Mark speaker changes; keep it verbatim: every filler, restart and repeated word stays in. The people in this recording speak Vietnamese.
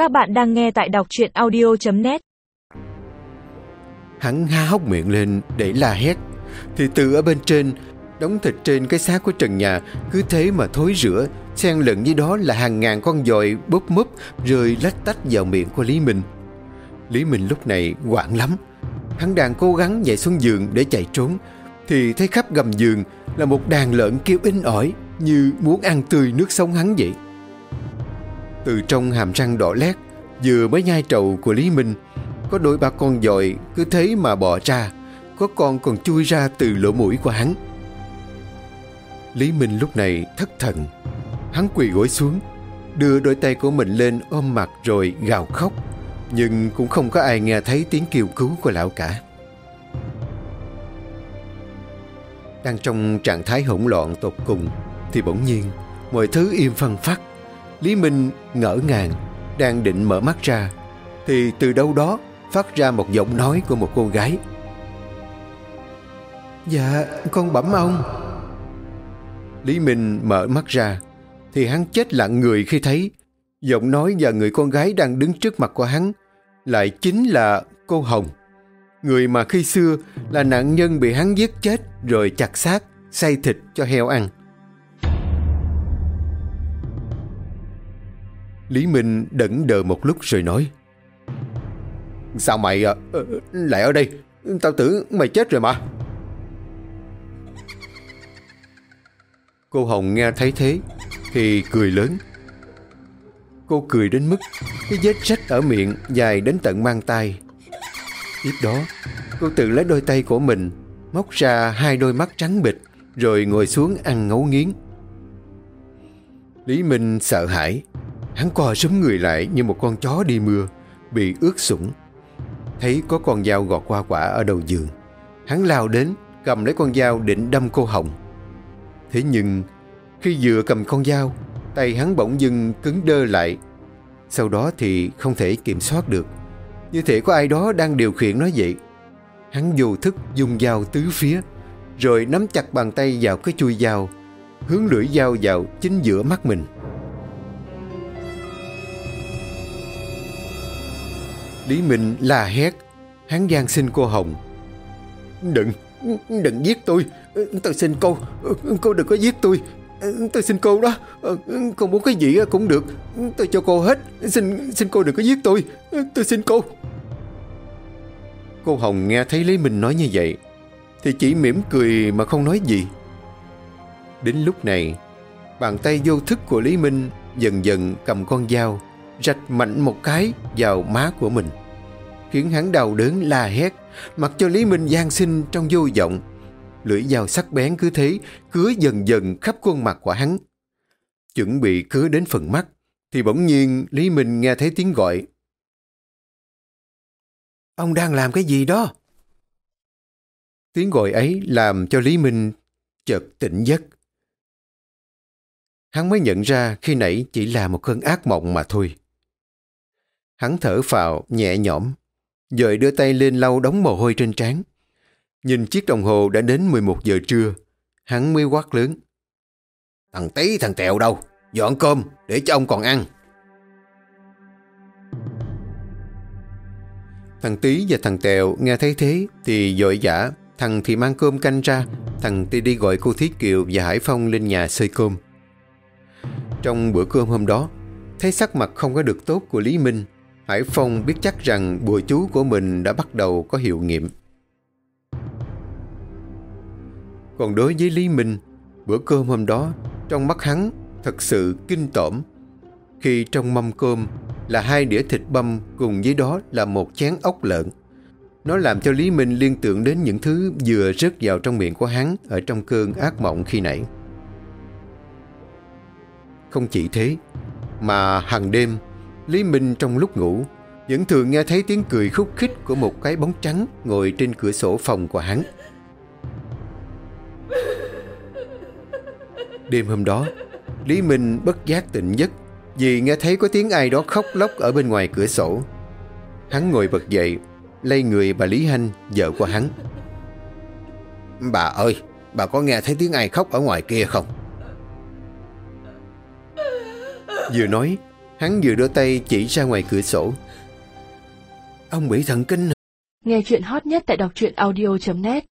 Speaker 1: Các bạn đang nghe tại đọc truyện audio chấm net.
Speaker 2: Hắn há hốc miệng lên để la hét, thì từ ở bên trên, đống thịt trên cái xác của trần nhà cứ thế mà thối rữa, xen lẫn với đó là hàng ngàn con dòi búp múp rơi lách tách vào miệng của Lý Minh. Lý Minh lúc này hoảng lắm. Hắn đang cố gắng nhảy xuống giường để chạy trốn, thì thấy khắp gầm giường là một đàn lợn kêu inh ỏi như muốn ăn tươi nước sống hắn vậy. Từ trong hàm răng đỏ lét vừa mới nhai trầu của Lý Minh, có đôi ba con dòi cứ thế mà bò ra, có con còn chui ra từ lỗ mũi của hắn. Lý Minh lúc này thất thần. Hắn quỳ gối xuống, đưa đôi tay của mình lên ôm mặt rồi gào khóc, nhưng cũng không có ai nghe thấy tiếng kêu cứu của lão cả. Đang trong trạng thái hỗn loạn tột cùng thì bỗng nhiên mọi thứ im phăng phắc. Lý Minh ngỡ ngàng, đang định mở mắt ra thì từ đâu đó phát ra một giọng nói của một cô gái. Dạ, con bẩm ông. Lý Minh mở mắt ra thì hắn chết lặng người khi thấy giọng nói và người con gái đang đứng trước mặt của hắn lại chính là cô Hồng, người mà khi xưa là nạn nhân bị hắn giết chết rồi chặt xác xay thịt cho heo ăn. Lý Minh đẫn đờ một lúc rồi nói: Sao mày à, lại ở đây? Tao tưởng mày chết rồi mà. Cô Hồng nghe thấy thế thì cười lớn. Cô cười đến mức cái vết rách ở miệng dài đến tận mang tay. Tiếp đó cô tự lấy đôi tay của mình móc ra hai đôi mắt trắng bệch rồi ngồi xuống ăn ngấu nghiến. Lý Minh sợ hãi. Hắn co rúm người lại như một con chó đi mưa bị ướt sũng. Thấy có con dao gọt hoa quả ở đầu giường, hắn lao đến cầm lấy con dao định đâm cô Hồng. Thế nhưng khi vừa cầm con dao, tay hắn bỗng dưng cứng đơ lại. Sau đó thì không thể kiểm soát được, như thể có ai đó đang điều khiển nó vậy. Hắn vô thức dùng dao tứ phía, rồi nắm chặt bàn tay vào cái chuôi dao, hướng lưỡi dao vào chính giữa mắt mình. Lý Minh la hét. Hắn van xin cô Hồng: Đừng, đừng giết tôi. Tôi xin cô, cô đừng có giết tôi. Tôi xin cô đó. Cô muốn cái gì cũng được, tôi cho cô hết. Xin, xin cô đừng có giết tôi. Tôi xin cô. Cô Hồng nghe thấy Lý Minh nói như vậy thì chỉ mỉm cười mà không nói gì. Đến lúc này, bàn tay vô thức của Lý Minh dần dần cầm con dao rạch mạnh một cái vào má của mình, khiến hắn đau đớn la hét, mặc cho Lý Minh van xin trong vô vọng. Lưỡi dao sắc bén cứ thế cứa dần dần khắp khuôn mặt của hắn. Chuẩn bị cứa đến phần mắt thì bỗng nhiên Lý Minh nghe thấy tiếng gọi: Ông đang làm cái gì đó? Tiếng gọi ấy làm cho Lý Minh chợt tỉnh giấc. Hắn mới nhận ra khi nãy chỉ là một cơn ác mộng mà thôi. Hắn thở phào nhẹ nhõm, rồi đưa tay lên lau đống mồ hôi trên trán. Nhìn chiếc đồng hồ đã đến mười một giờ trưa, hắn mới quát lớn: Thằng Tí thằng Tèo đâu? Dọn cơm để cho ông còn ăn. Thằng Tí và thằng Tèo nghe thấy thế thì vội vã. Thằng thì mang cơm canh ra, thằng thì đi gọi cô Thiết Kiều và Hải Phong lên nhà xơi cơm. Trong bữa cơm hôm đó, thấy sắc mặt không có được tốt của Lý Minh, Hải Phong biết chắc rằng bùa chú của mình đã bắt đầu có hiệu nghiệm. Còn đối với Lý Minh, bữa cơm hôm đó trong mắt hắn thật sự kinh tởm. Khi trong mâm cơm là hai đĩa thịt băm, cùng với đó là một chén ốc lợn. Nó làm cho Lý Minh liên tưởng đến những thứ vừa rớt vào trong miệng của hắn ở trong cơn ác mộng khi nãy. Không chỉ thế, mà hàng đêm Lý Minh trong lúc ngủ vẫn thường nghe thấy tiếng cười khúc khích của một cái bóng trắng ngồi trên cửa sổ phòng của hắn. Đêm hôm đó, Lý Minh bất giác tỉnh giấc vì nghe thấy có tiếng ai đó khóc lóc ở bên ngoài cửa sổ. Hắn ngồi bật dậy, lay người bà Lý Hanh, vợ của hắn. Bà ơi, bà có nghe thấy tiếng ai khóc ở ngoài kia không? Vừa nói, Hắn vừa đưa tay chỉ ra ngoài cửa sổ. Ông bị thần kinh.
Speaker 3: Nghe chuyện hot nhất tại đọc truyện audio chấm net.